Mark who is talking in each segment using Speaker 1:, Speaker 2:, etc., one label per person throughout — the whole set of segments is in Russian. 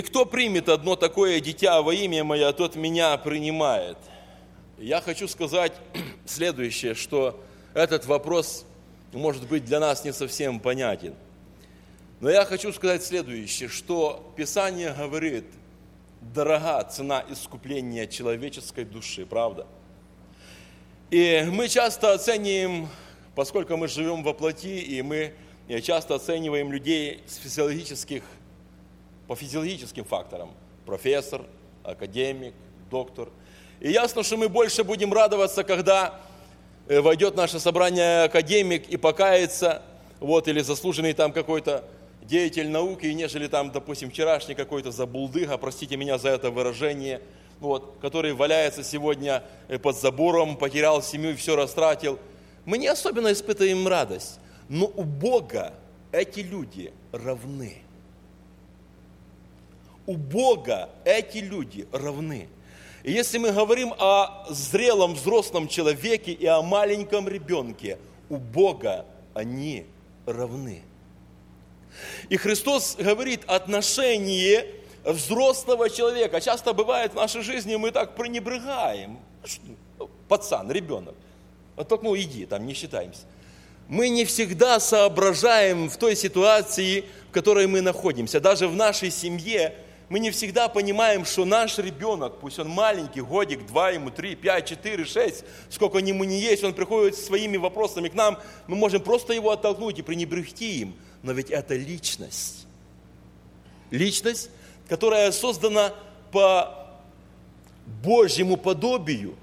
Speaker 1: Кто примет одно такое дитя во имя Мое, тот Меня принимает. Я хочу сказать следующее, что этот вопрос, может быть, для нас не совсем понятен. Но я хочу сказать следующее, что Писание говорит, дорога цена искупления человеческой души, правда? И мы часто оцениваем, поскольку мы живем во плоти, и мы часто оцениваем людей по физиологическим факторам. Профессор, академик, доктор. И ясно, что мы больше будем радоваться, когда войдет в наше собрание академик и покается, или заслуженный там какой-то деятель науки, нежели там, допустим, вчерашний какой-то забулдыга, простите меня за это выражение, который валяется сегодня под забором, потерял семью и все растратил. Мы не особенно испытываем радость, но у Бога эти люди равны. У Бога эти люди равны. И если мы говорим о зрелом взрослом человеке и о маленьком ребенке, у Бога они равны. И Христос говорит, отношение взрослого человека. Часто бывает в нашей жизни, мы так пренебрегаем. Пацан, ребенок. Только иди, там не считаемся. Мы не всегда соображаем в той ситуации, в которой мы находимся. Даже в нашей семье мы не всегда понимаем, что наш ребенок, пусть он маленький, годик, 2, ему 3, 5, 4, 6, сколько ему не есть, он приходит со своими вопросами к нам, мы можем просто его оттолкнуть и пренебрегти им. Но ведь это личность. Личность, которая создана по Божьему подобию.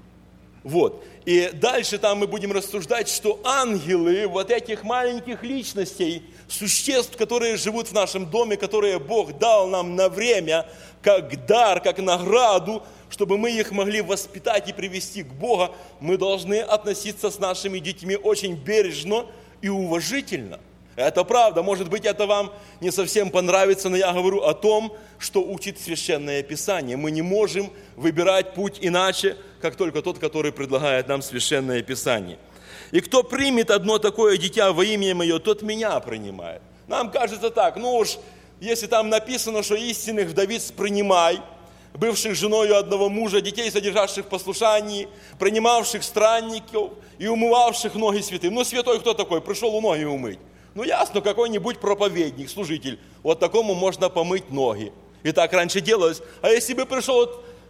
Speaker 1: И дальше там мы будем рассуждать, что ангелы этих маленьких личностей, существ, которые живут в нашем доме, которые Бог дал нам на время, как дар, как награду, чтобы мы их могли воспитать и привести к Богу, мы должны относиться с нашими детьми очень бережно и уважительно. Это правда, может быть, это вам не совсем понравится, но я говорю о том, что учит Священное Писание. Мы не можем выбирать путь иначе, как только тот, который предлагает нам Священное Писание. И кто примет одно такое дитя во имя Мое, тот Меня принимает. Нам кажется так, если там написано, что истинных вдовиц принимай, бывших женою одного мужа, детей, содержавших в послушании, принимавших странников и умывавших ноги святым. Святой кто такой? Пришел ноги умыть. Ясно, какой-нибудь проповедник, служитель, такому можно помыть ноги. И так раньше делалось. А если бы пришел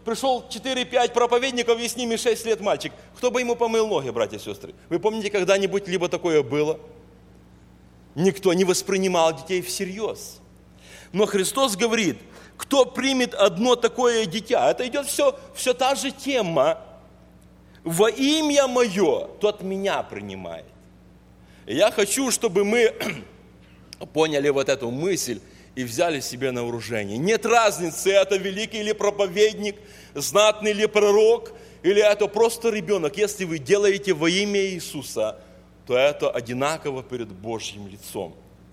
Speaker 1: 4-5 проповедников и с ними 6 лет мальчик, кто бы ему помыл ноги, братья и сестры? Вы помните, когда-нибудь либо такое было? Никто не воспринимал детей всерьез. Но Христос говорит, кто примет одно такое дитя, это идет все та же тема, во имя Мое, тот Меня принимает. И я хочу, чтобы мы поняли эту мысль и взяли себе на вооружение. Нет разницы, это великий ли проповедник, знатный ли пророк, или это просто ребенок. Если вы делаете во имя Иисуса, то это одинаково перед Божьим лицом.